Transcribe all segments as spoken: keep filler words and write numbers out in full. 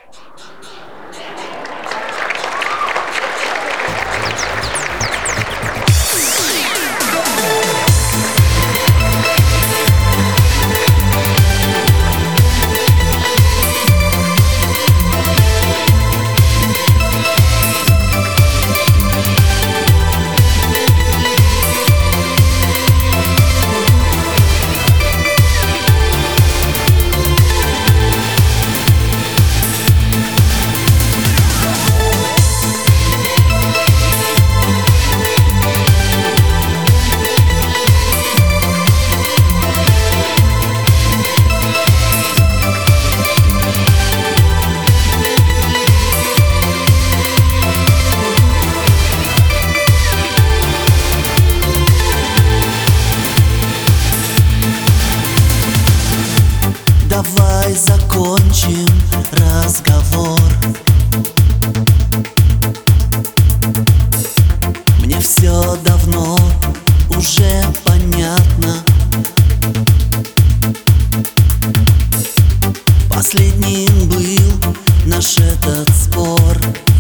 Давай закончим разговор. Мне все давно уже понятно. Последним был наш этот спор.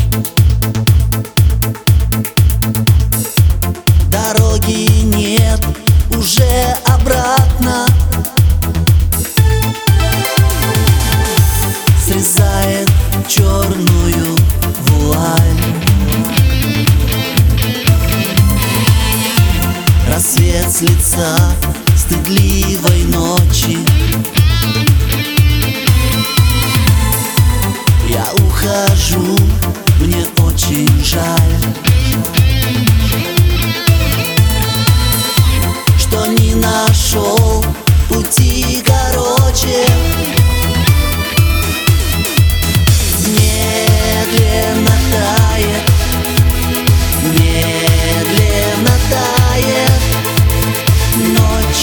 Дороги нет уже обратно. Срезает черную вуаль. Рассвет с лица стыдливой ночи. Я ухожу, мне очень жаль, что не нашел пути короче. Медленно тает, медленно тает ночь,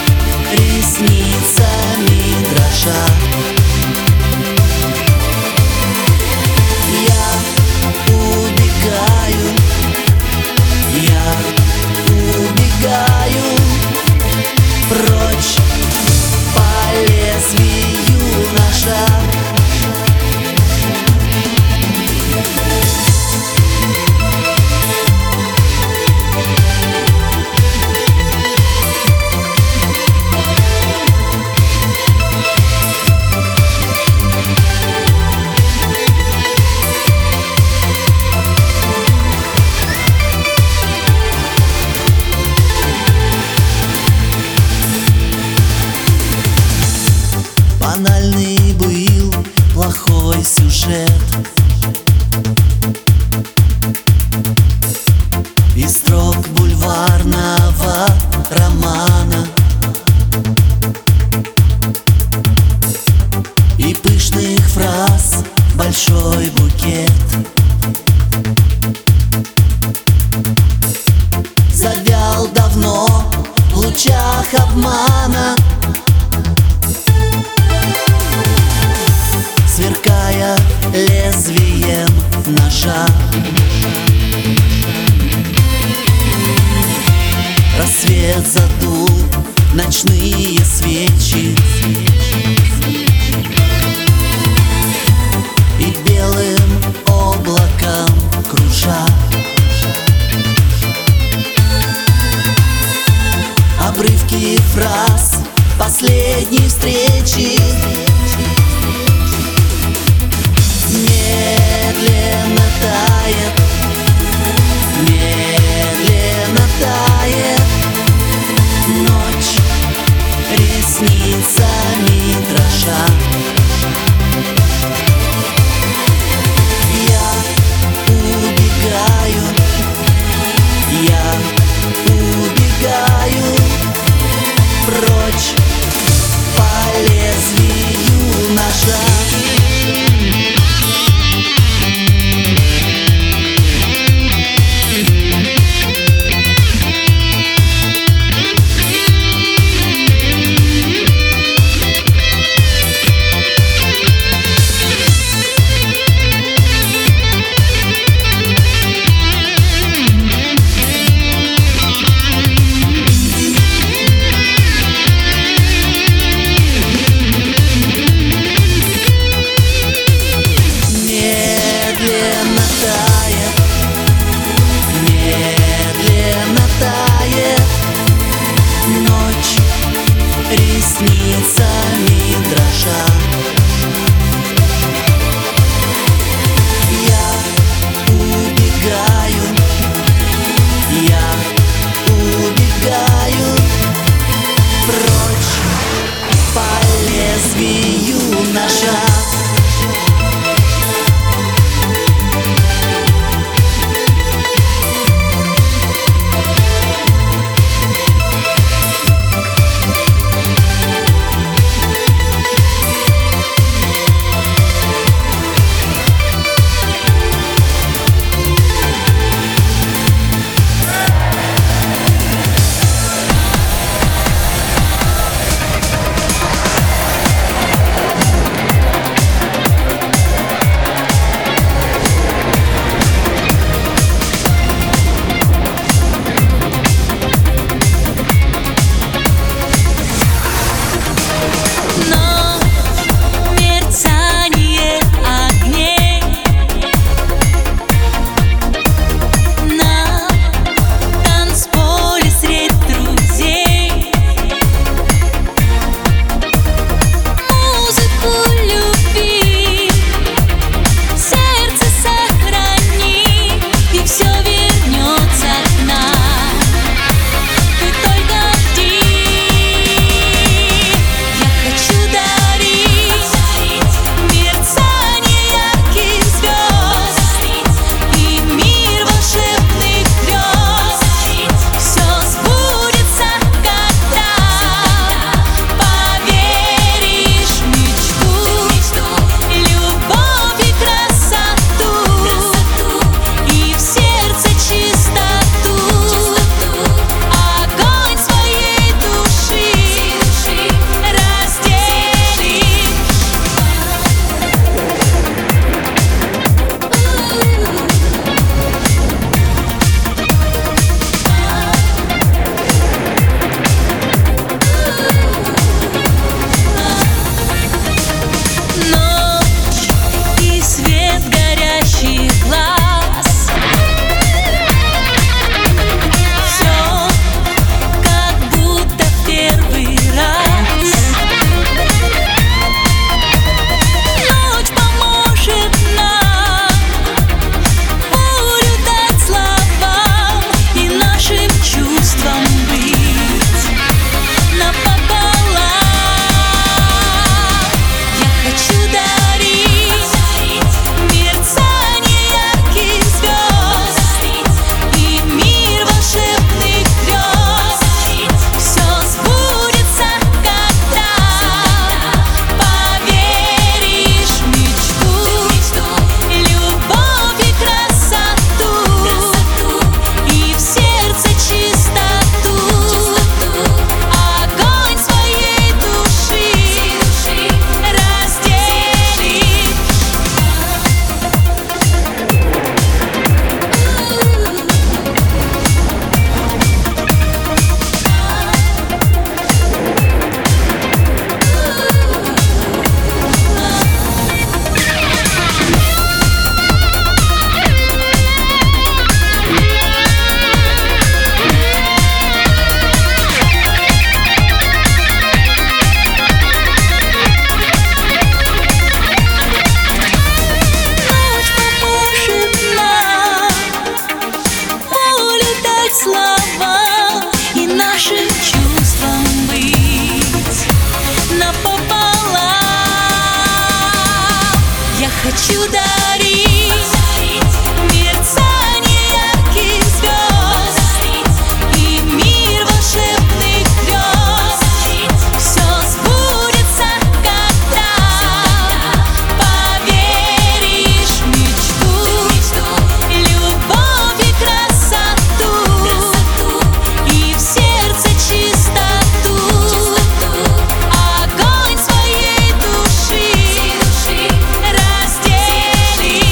ресницами дрожа. Я убегаю, я убегаю прочь по лезвию ножа. Банальный был плохой сюжет из строк бульварного романа и пышных фраз большой букет. Завял давно в лучах обмана, сверкая лезвием ножа. Рассвет задул ночные свечи и белым облаком кружа. Обрывки фраз последней встречи. Медленно тает, медленно тает ночь, ресницами дрожа. хочу дарить мерцание ярких звезд и мир волшебных грез. Все сбудется, когда поверишь в мечту, любовь и красоту, и в сердце чистоту, огонь своей души разделить.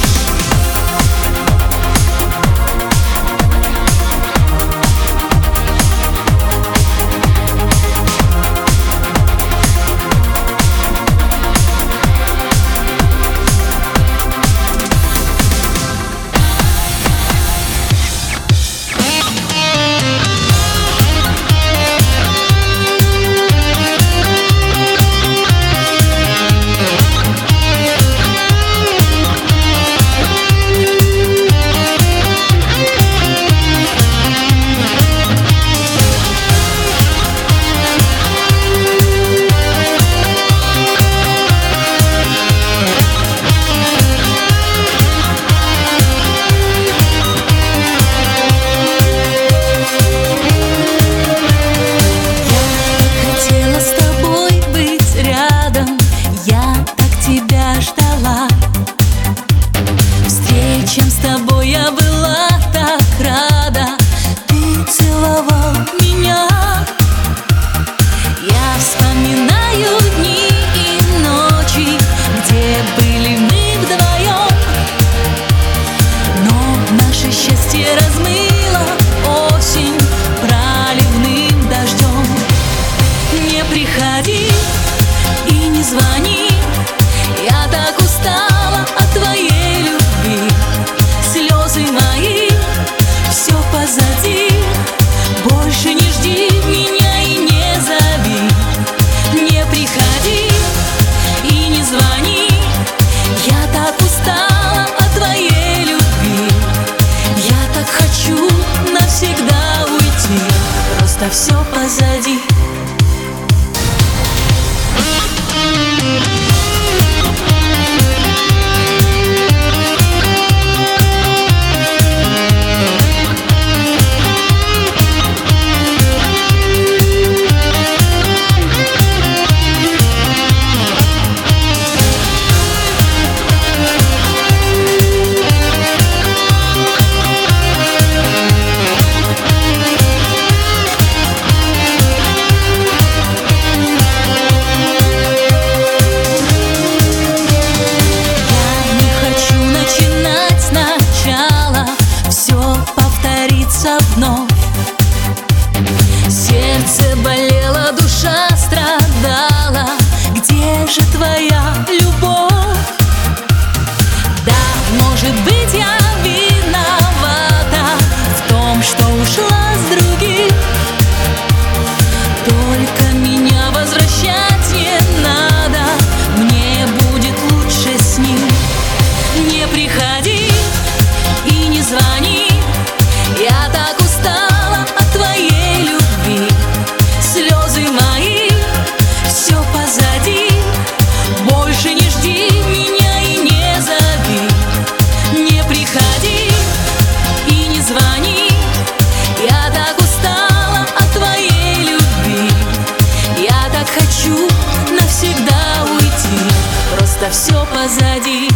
Встречам с тобой я была так рада, ты целовал меня. Я вспоминаю дни и ночи, где были мы вдвоем, но наше счастье размыло осень проливным дождем. Не приходи и не звони, я так устала от твоей любви. Слезы мои, все позади, больше не жди меня и не зови. Не приходи и не звони, я так устала от твоей любви. Я так хочу навсегда уйти, просто все позади. Вновь. Сердце болело, душа страдала. Где же твоя любовь? Да, может быть, я виновата в том, что ушла с другим. Только меня возвращать не надо, мне будет лучше с ним. Не приходи и не звони, я так устала от твоей любви. Слезы мои, все позади, больше не жди меня и не зови. Не приходи и не звони, я так устала от твоей любви. Я так хочу навсегда уйти, просто все позади.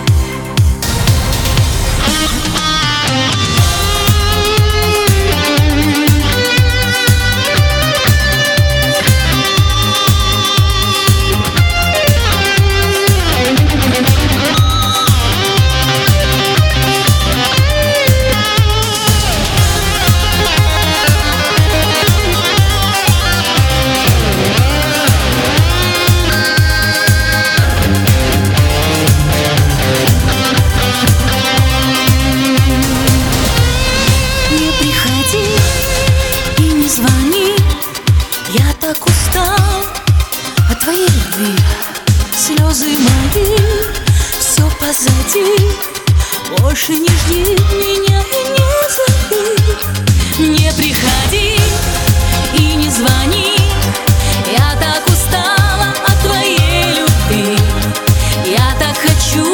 Звони, я так устал от твоей любви. Слезы мои, все позади, больше не жди меня и не зови. Не приходи и не звони, я так устала от твоей любви. Я так хочу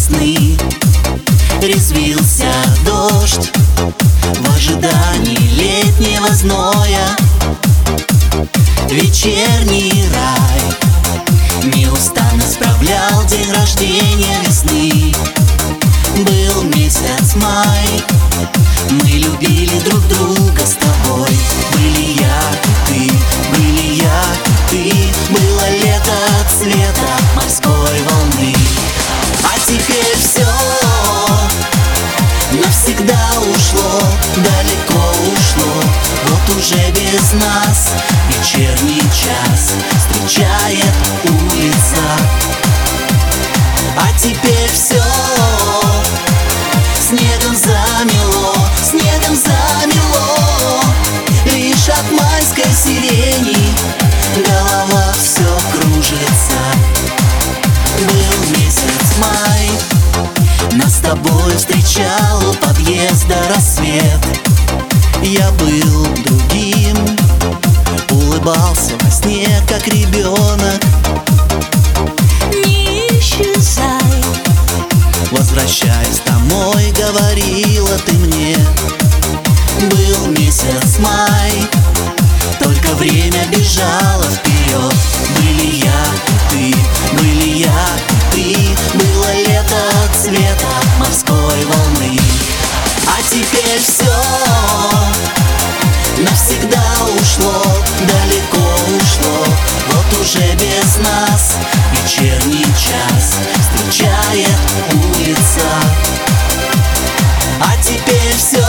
весны. Резвился дождь в ожидании летнего зноя. Вечерний рай неустанно справлял день рождения весны. Был месяц май, мы любили друг друга с тобой. Были я и ты, были я и ты. Было лето цвета морской волны. А теперь все навсегда ушло, далеко ушло. Вот уже без нас вечерний час встречает улица. А теперь все снегом замело, снегом замело. Лишь от майской сирени голова все кружится. Был месяц май, нас с тобой встречал у подъезда рассвет. Я был другим, улыбался во сне, как ребенок. Не исчезай, возвращаясь домой, говорила ты мне. Был месяц май, только время бежало вперед. Были я и ты, были я и ты. Было лето цвета морской волны. А теперь все навсегда ушло, далеко ушло. Вот уже без нас вечерний час встречает улица. А теперь все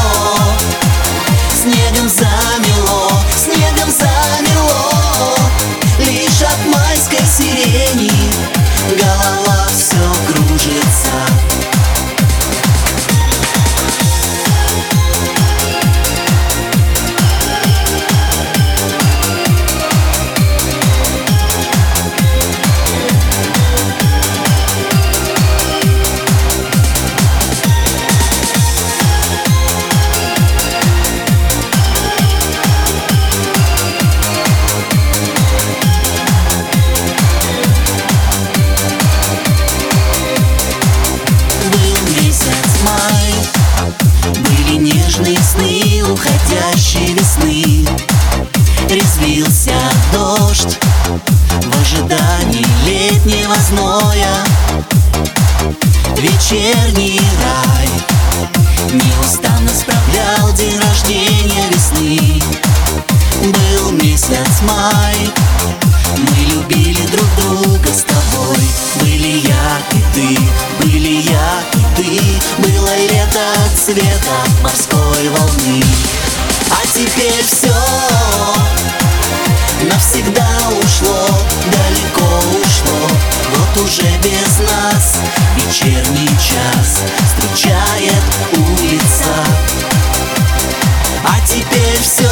снегом замело, снегом замело. Лишь от майской сирени голова все кружится. Нежные сны уходящей весны. Резвился дождь в ожидании летнего зноя. Вечерний рай неустанно справлял день рождения весны. Был месяц май, мы любили друг друга с тобой. Были я и ты, были я и ты. Было лето цвета морской волны. А теперь все навсегда ушло, далеко ушло. Вот уже без нас вечерний час встречает улица. А теперь все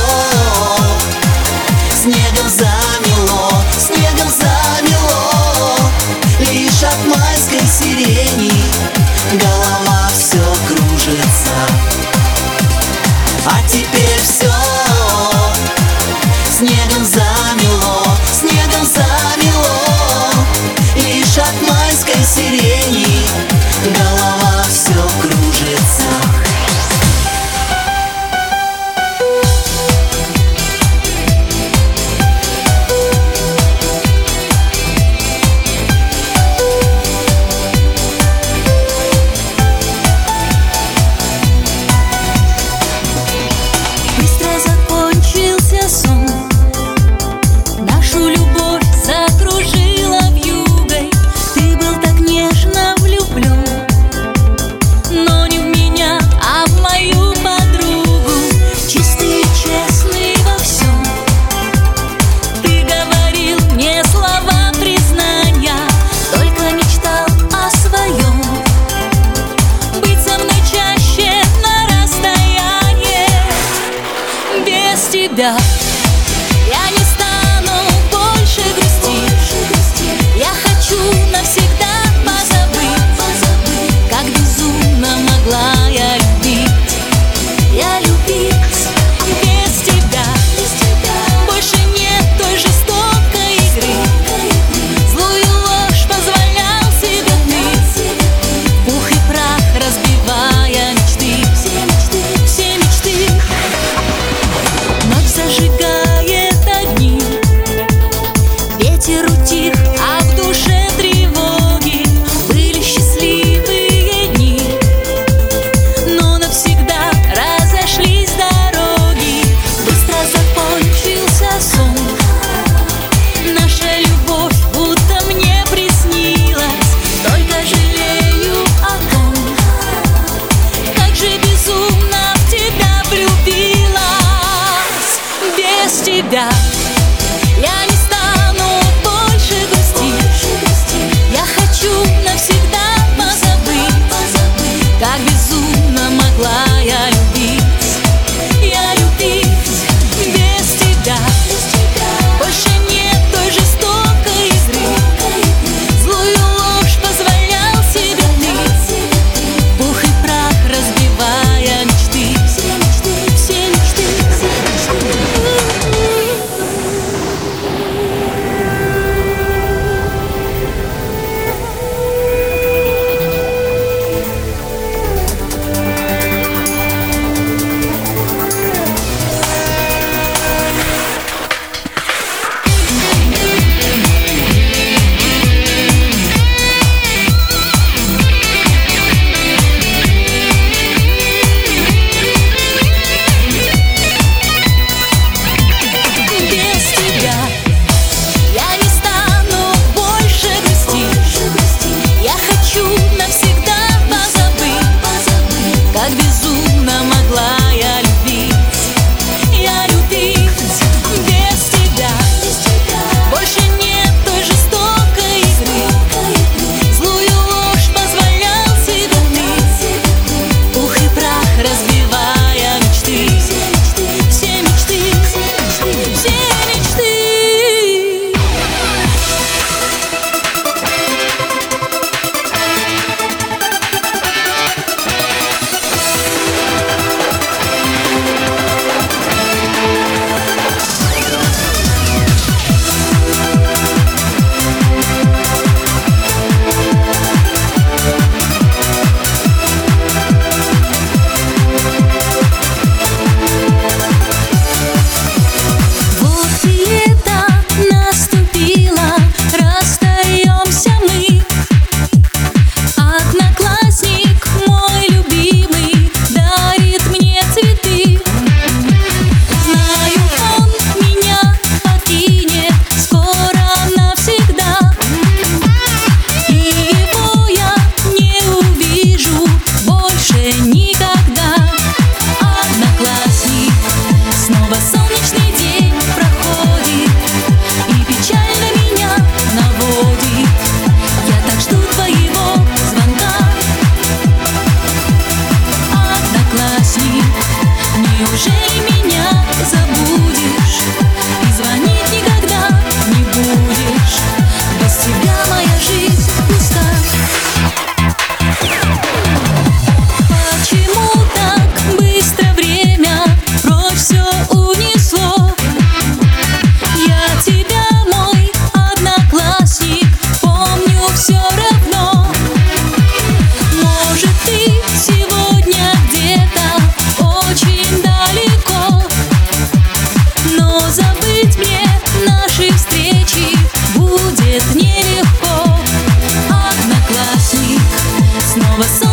снегом замело, снегом замело. Лишь от майской сирени голова все кружится. А теперь все снегом замело, снегом замело. Лишь от майской сирени голова все кружится. Тебя я не стану больше грустить. Я хочу навсегда позабыть, как безумно могла я любить. Я любить без тебя. Больше нет той жестокой игры. Злую ложь позволял себе ты. снова солнце.